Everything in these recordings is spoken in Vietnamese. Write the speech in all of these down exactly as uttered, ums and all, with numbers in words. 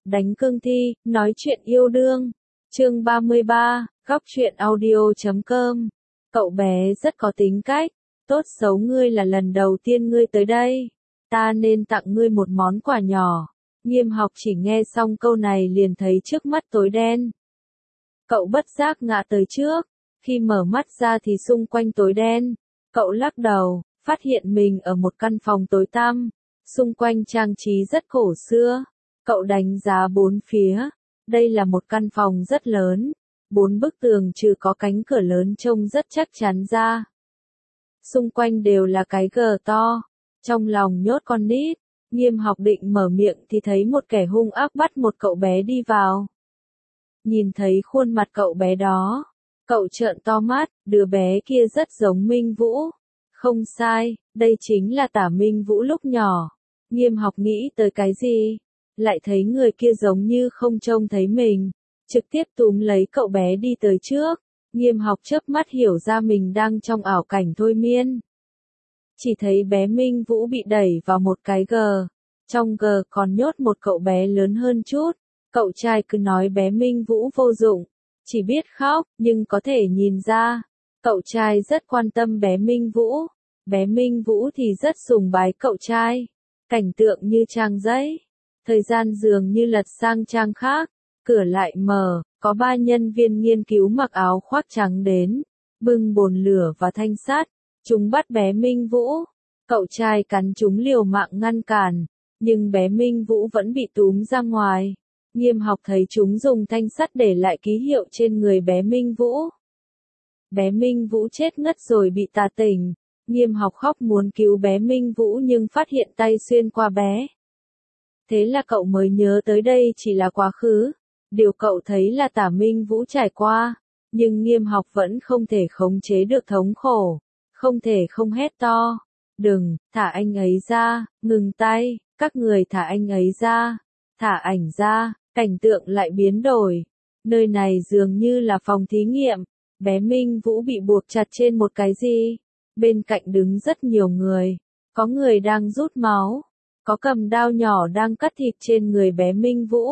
Đánh cương thi, nói chuyện yêu đương. Chương ba mươi ba, góc truyện audio chấm com. Cậu bé rất có tính cách, tốt xấu ngươi là lần đầu tiên ngươi tới đây. Ta nên tặng ngươi một món quà nhỏ. Nghiêm Học chỉ nghe xong câu này liền thấy trước mắt tối đen. Cậu bất giác ngã tới trước, khi mở mắt ra thì xung quanh tối đen. Cậu lắc đầu, phát hiện mình ở một căn phòng tối tăm, xung quanh trang trí rất cổ xưa. Cậu đánh giá bốn phía, đây là một căn phòng rất lớn, bốn bức tường trừ có cánh cửa lớn trông rất chắc chắn ra. Xung quanh đều là cái gờ to, trong lòng nhốt con nít. Nghiêm Học định mở miệng thì thấy một kẻ hung ác bắt một cậu bé đi vào. Nhìn thấy khuôn mặt cậu bé đó, cậu trợn to mắt, đứa bé kia rất giống Minh Vũ. Không sai, đây chính là Tả Minh Vũ lúc nhỏ. Nghiêm Học nghĩ tới cái gì? Lại thấy người kia giống như không trông thấy mình, trực tiếp túm lấy cậu bé đi tới trước. Nghiêm Học chớp mắt hiểu ra mình đang trong ảo cảnh thôi miên. Chỉ thấy bé Minh Vũ bị đẩy vào một cái gờ, trong gờ còn nhốt một cậu bé lớn hơn chút. Cậu trai cứ nói bé Minh Vũ vô dụng, chỉ biết khóc, nhưng có thể nhìn ra, cậu trai rất quan tâm bé Minh Vũ. Bé Minh Vũ thì rất sùng bái cậu trai. Cảnh tượng như trang giấy. Thời gian dường như lật sang trang khác, cửa lại mở, có ba nhân viên nghiên cứu mặc áo khoác trắng đến, bưng bồn lửa và thanh sắt, chúng bắt bé Minh Vũ. Cậu trai cắn chúng liều mạng ngăn cản, nhưng bé Minh Vũ vẫn bị túm ra ngoài. Nghiêm Học thấy chúng dùng thanh sắt để lại ký hiệu trên người bé Minh Vũ. Bé Minh Vũ chết ngất rồi bị tà tỉnh. Nghiêm Học khóc muốn cứu bé Minh Vũ nhưng phát hiện tay xuyên qua bé. Thế là cậu mới nhớ tới đây chỉ là quá khứ. Điều cậu thấy là Tả Minh Vũ trải qua. Nhưng Nghiêm Học vẫn không thể khống chế được thống khổ. Không thể không hét to. Đừng, thả anh ấy ra, ngừng tay, các người thả anh ấy ra. Thả ảnh ra, cảnh tượng lại biến đổi. Nơi này dường như là phòng thí nghiệm. Bé Minh Vũ bị buộc chặt trên một cái gì. Bên cạnh đứng rất nhiều người. Có người đang rút máu. Có cầm dao nhỏ đang cắt thịt trên người bé Minh Vũ.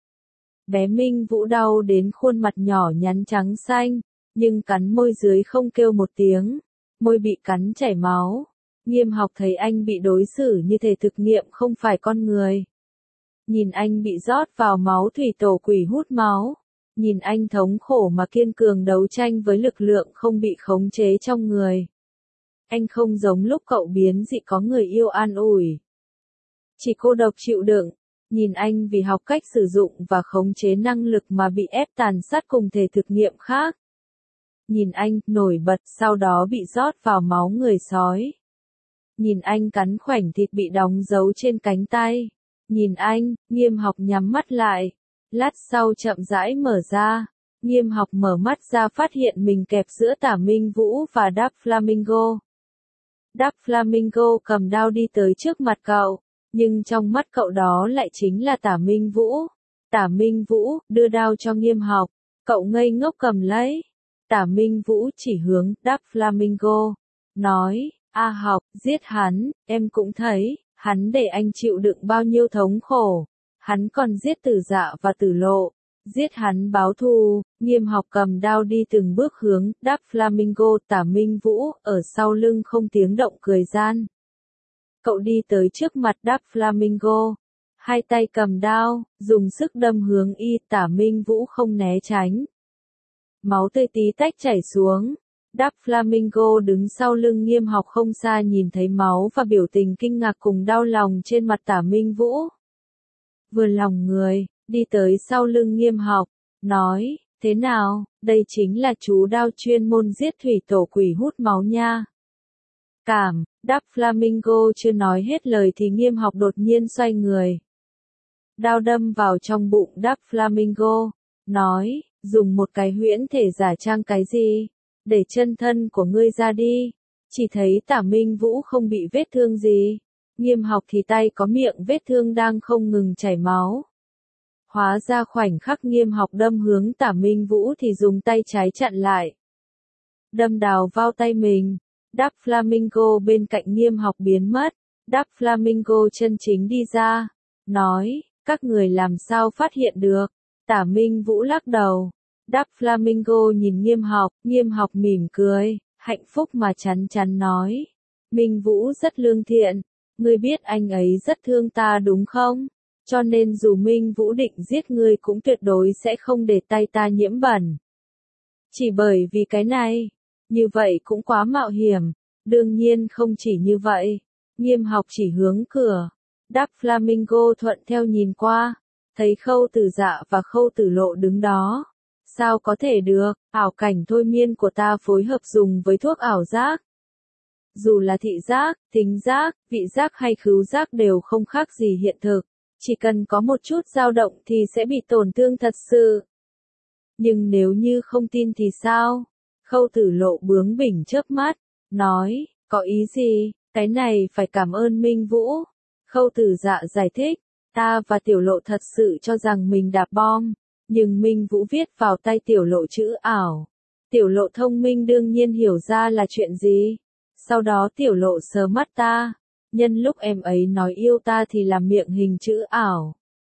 Bé Minh Vũ đau đến khuôn mặt nhỏ nhắn trắng xanh, nhưng cắn môi dưới không kêu một tiếng. Môi bị cắn chảy máu. Nghiêm Học thấy anh bị đối xử như thể thực nghiệm không phải con người. Nhìn anh bị rót vào máu thủy tổ quỷ hút máu. Nhìn anh thống khổ mà kiên cường đấu tranh với lực lượng không bị khống chế trong người. Anh không giống lúc cậu biến dị có người yêu an ủi. Chỉ cô độc chịu đựng. Nhìn anh vì học cách sử dụng và khống chế năng lực mà bị ép tàn sát cùng thể thực nghiệm khác. Nhìn anh nổi bật sau đó bị rót vào máu người sói. Nhìn anh cắn khoảnh thịt bị đóng dấu trên cánh tay. Nhìn anh, Nghiêm Học nhắm mắt lại. Lát sau chậm rãi mở ra. Nghiêm Học mở mắt ra phát hiện mình kẹp giữa Tả Minh Vũ và Đáp Flamingo. Đáp Flamingo cầm dao đi tới trước mặt cậu, nhưng trong mắt cậu đó lại chính là Tả Minh Vũ. Tả Minh Vũ đưa dao cho Nghiêm Học, cậu ngây ngốc cầm lấy. Tả Minh Vũ chỉ hướng Đáp Flamingo, nói, A Học, giết hắn, em cũng thấy, hắn để anh chịu đựng bao nhiêu thống khổ. Hắn còn giết Tử Dạ và Tử Lộ. Giết hắn báo thù. Nghiêm Học cầm dao đi từng bước hướng Đáp Flamingo. Tả Minh Vũ ở sau lưng không tiếng động cười gian. Cậu đi tới trước mặt Đáp Flamingo, hai tay cầm dao, dùng sức đâm hướng y. Tả Minh Vũ không né tránh. Máu tươi tí tách chảy xuống. Đáp Flamingo đứng sau lưng Nghiêm Học không xa nhìn thấy máu và biểu tình kinh ngạc cùng đau lòng trên mặt Tả Minh Vũ. Vừa lòng người, đi tới sau lưng Nghiêm Học, nói, thế nào, đây chính là chú đao chuyên môn giết thủy tổ quỷ hút máu nha. Cảm, Đáp Flamingo chưa nói hết lời thì Nghiêm Học đột nhiên xoay người. Đao đâm vào trong bụng Đáp Flamingo, nói, dùng một cái huyễn thể giả trang cái gì, để chân thân của ngươi ra đi. Chỉ thấy Tả Minh Vũ không bị vết thương gì. Nghiêm Học thì tay có miệng vết thương đang không ngừng chảy máu. Hóa ra khoảnh khắc Nghiêm Học đâm hướng Tả Minh Vũ thì dùng tay trái chặn lại. Đâm đào vào tay mình. Đáp Flamingo bên cạnh Nghiêm Học biến mất. Đáp Flamingo chân chính đi ra. Nói, các người làm sao phát hiện được? Tả Minh Vũ lắc đầu. Đáp Flamingo nhìn Nghiêm Học, Nghiêm Học mỉm cười, hạnh phúc mà chắn chắn nói. Minh Vũ rất lương thiện, ngươi biết anh ấy rất thương ta đúng không? Cho nên dù Minh Vũ định giết ngươi cũng tuyệt đối sẽ không để tay ta nhiễm bẩn. Chỉ bởi vì cái này, như vậy cũng quá mạo hiểm, đương nhiên không chỉ như vậy. Nghiêm Học chỉ hướng cửa, Đáp Flamingo thuận theo nhìn qua, thấy Khâu Tử Dạ và Khâu Tử Lộ đứng đó. Sao có thể được, ảo cảnh thôi miên của ta phối hợp dùng với thuốc ảo giác. Dù là thị giác, thính giác, vị giác hay khứu giác đều không khác gì hiện thực, chỉ cần có một chút dao động thì sẽ bị tổn thương thật sự. Nhưng nếu như không tin thì sao? Khâu Tử Lộ bướng bỉnh chớp mắt, nói, có ý gì, cái này phải cảm ơn Minh Vũ. Khâu Tử Dạ giải thích, ta và Tiểu Lộ thật sự cho rằng mình đạp bom, nhưng Minh Vũ viết vào tay Tiểu Lộ chữ ảo. Tiểu Lộ thông minh đương nhiên hiểu ra là chuyện gì. Sau đó Tiểu Lộ sờ mắt ta, nhân lúc em ấy nói yêu ta thì làm miệng hình chữ ảo.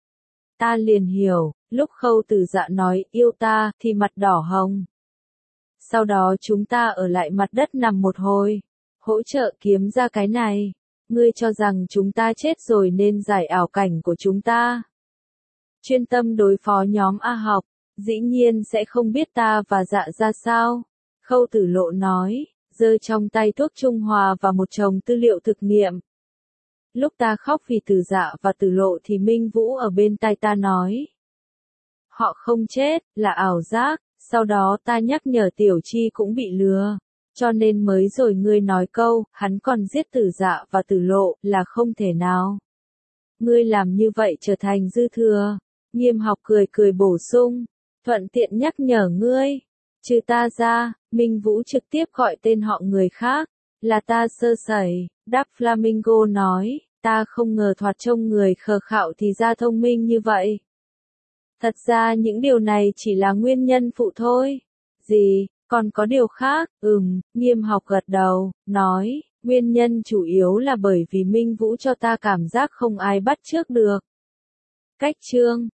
Ta liền hiểu, lúc Khâu Tử Dạ nói yêu ta thì mặt đỏ hồng. Sau đó chúng ta ở lại mặt đất nằm một hồi, hỗ trợ kiếm ra cái này. Ngươi cho rằng chúng ta chết rồi nên giải ảo cảnh của chúng ta. Chuyên tâm đối phó nhóm A Học, dĩ nhiên sẽ không biết ta và Dạ ra sao. Khâu Tử Lộ nói, giơ trong tay thuốc trung hòa và một chồng tư liệu thực nghiệm. Lúc ta khóc vì Tử Dạ và Tử Lộ thì Minh Vũ ở bên tai ta nói. Họ không chết, là ảo giác, sau đó ta nhắc nhở Tiểu Chi cũng bị lừa. Cho nên mới rồi ngươi nói câu, hắn còn giết Tử Dạ và Tử Lộ, là không thể nào. Ngươi làm như vậy trở thành dư thừa. Nghiêm Học cười cười bổ sung, thuận tiện nhắc nhở ngươi. Trừ ta ra, Minh Vũ trực tiếp gọi tên họ người khác, là ta sơ sẩy. Đáp Flamingo nói, ta không ngờ thoạt trông người khờ khạo thì ra thông minh như vậy. Thật ra những điều này chỉ là nguyên nhân phụ thôi. Gì? Còn có điều khác, ừm, Nghiêm Học gật đầu, nói, nguyên nhân chủ yếu là bởi vì Minh Vũ cho ta cảm giác không ai bắt chước được. Cách chương